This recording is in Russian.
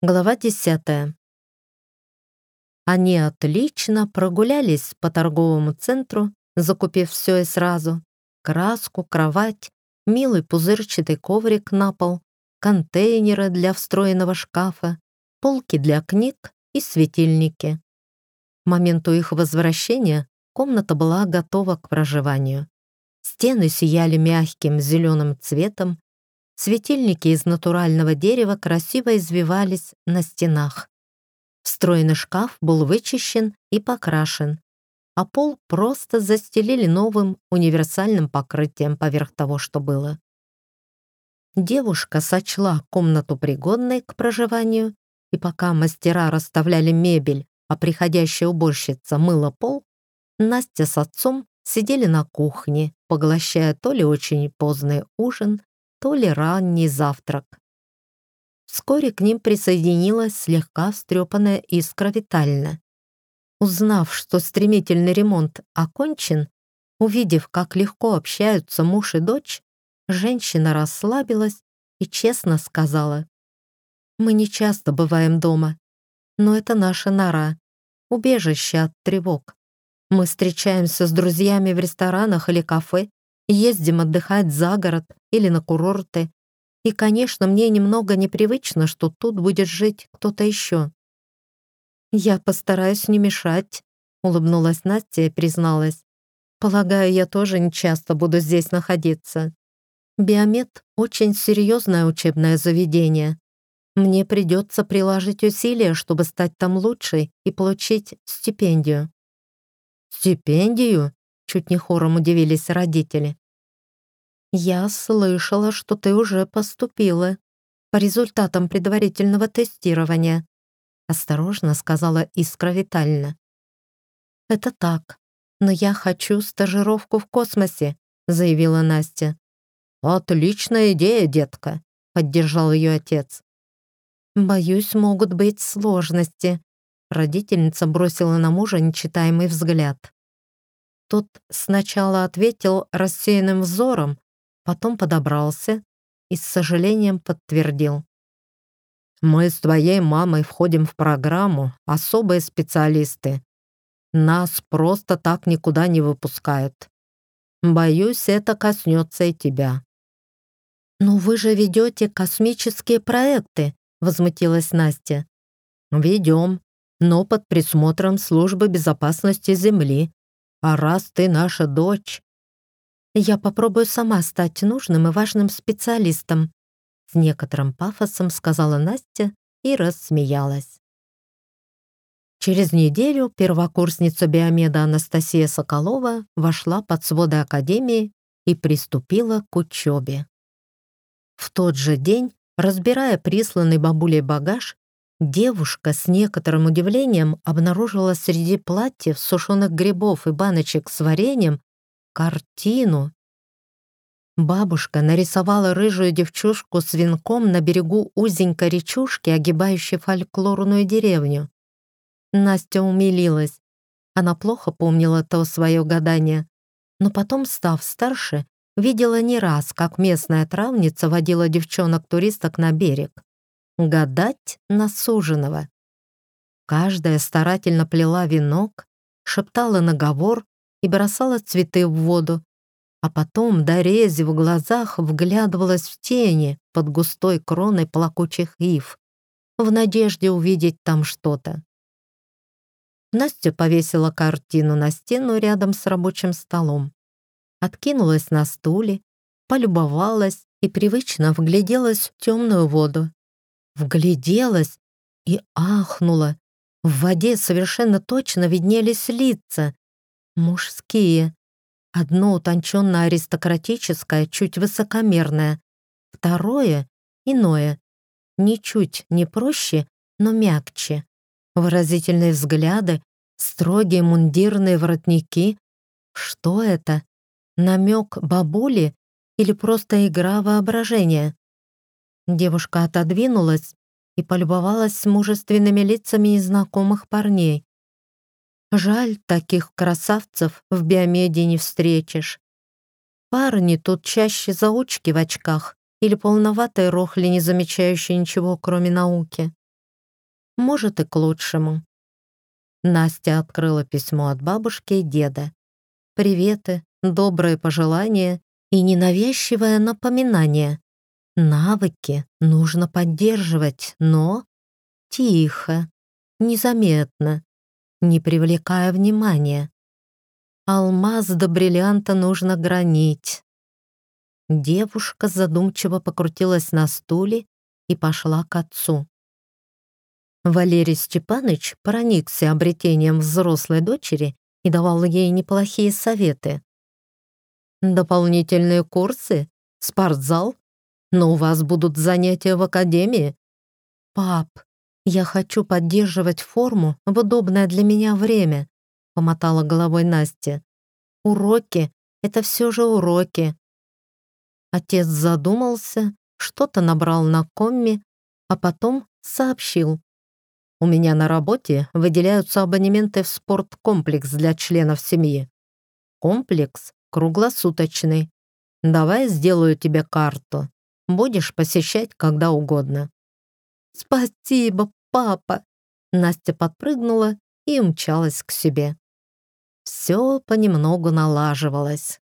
Глава 10. Они отлично прогулялись по торговому центру, закупив все и сразу. Краску, кровать, милый пузырчатый коврик на пол, контейнеры для встроенного шкафа, полки для книг и светильники. К моменту их возвращения комната была готова к проживанию. Стены сияли мягким зеленым цветом, светильники из натурального дерева красиво извивались на стенах. Встроенный шкаф был вычищен и покрашен, а пол просто застелили новым универсальным покрытием поверх того, что было. Девушка сочла комнату пригодной к проживанию, и пока мастера расставляли мебель, а приходящая уборщица мыла пол, Настя с отцом сидели на кухне, поглощая то ли очень поздний ужин, то ли ранний завтрак. Вскоре к ним присоединилась слегка встрепанная Искра Витальевна. Узнав, что стремительный ремонт окончен, увидев, как легко общаются муж и дочь, женщина расслабилась и честно сказала: «Мы не часто бываем дома, но это наша нора, убежище от тревог. Мы встречаемся с друзьями в ресторанах или кафе, ездим отдыхать за город или на курорты. И, конечно, мне немного непривычно, что тут будет жить кто-то еще». «Я постараюсь не мешать», — улыбнулась Настя и призналась. «Полагаю, я тоже не часто буду здесь находиться. Биомед — очень серьезное учебное заведение. Мне придется приложить усилия, чтобы стать там лучшей и получить стипендию». «Стипендию?» — чуть не хором удивились родители. «Я слышала, что ты уже поступила по результатам предварительного тестирования», осторожно сказала Искра Витальевна. «Это так, но я хочу стажировку в космосе», заявила Настя. «Отличная идея, детка», поддержал ее отец. «Боюсь, могут быть сложности», родительница бросила на мужа нечитаемый взгляд. Тот сначала ответил рассеянным взором, потом подобрался и с сожалением подтвердил. «Мы с твоей мамой входим в программу «Особые специалисты». Нас просто так никуда не выпускают. Боюсь, это коснется и тебя». «Но вы же ведете космические проекты», — возмутилась Настя. «Ведем, но под присмотром Службы безопасности Земли. А раз ты наша дочь...» «Я попробую сама стать нужным и важным специалистом», с некоторым пафосом сказала Настя и рассмеялась. Через неделю первокурсница биомеда Анастасия Соколова вошла под своды академии и приступила к учебе. В тот же день, разбирая присланный бабулей багаж, девушка с некоторым удивлением обнаружила среди платьев, сушеных грибов и баночек с вареньем картину. Бабушка нарисовала рыжую девчушку с венком на берегу узенькой речушки, огибающей фольклорную деревню. Настя умилилась. Она плохо помнила то свое гадание, но потом, став старше, видела не раз, как местная травница водила девчонок-туристок на берег. Гадать на суженого. Каждая старательно плела венок, шептала наговор и бросала цветы в воду, а потом, до рези в глазах, вглядывалась в тени под густой кроной плакучих ив, в надежде увидеть там что-то. Настя повесила картину на стену рядом с рабочим столом, откинулась на стуле, полюбовалась и привычно вгляделась в темную воду. Вгляделась и ахнула. В воде совершенно точно виднелись лица. Мужские. Одно утонченно-аристократическое, чуть высокомерное. Второе — иное. Ничуть не проще, но мягче. Выразительные взгляды, строгие мундирные воротники. Что это? Намек бабули или просто игра воображения? Девушка отодвинулась и полюбовалась мужественными лицами незнакомых парней. Жаль, таких красавцев в биомеде не встретишь. Парни тут чаще заучки в очках или полноватые рохли, не замечающие ничего, кроме науки. Может, и к лучшему. Настя открыла письмо от бабушки и деда. Приветы, добрые пожелания и ненавязчивое напоминание. Навыки нужно поддерживать, но тихо, незаметно, не привлекая внимания. Алмаз до бриллианта нужно гранить. Девушка задумчиво покрутилась на стуле и пошла к отцу. Валерий Степанович проникся обретением взрослой дочери и давал ей неплохие советы. «Дополнительные курсы? Спортзал? Но у вас будут занятия в академии?» «Пап, я хочу поддерживать форму в удобное для меня время», помотала головой Настя. «Уроки — это все же уроки». Отец задумался, что-то набрал на комме, а потом сообщил. «У меня на работе выделяются абонементы в спорткомплекс для членов семьи. Комплекс круглосуточный. Давай сделаю тебе карту. Будешь посещать когда угодно». «Спасибо, папа!» Настя подпрыгнула и умчалась к себе. Все понемногу налаживалось.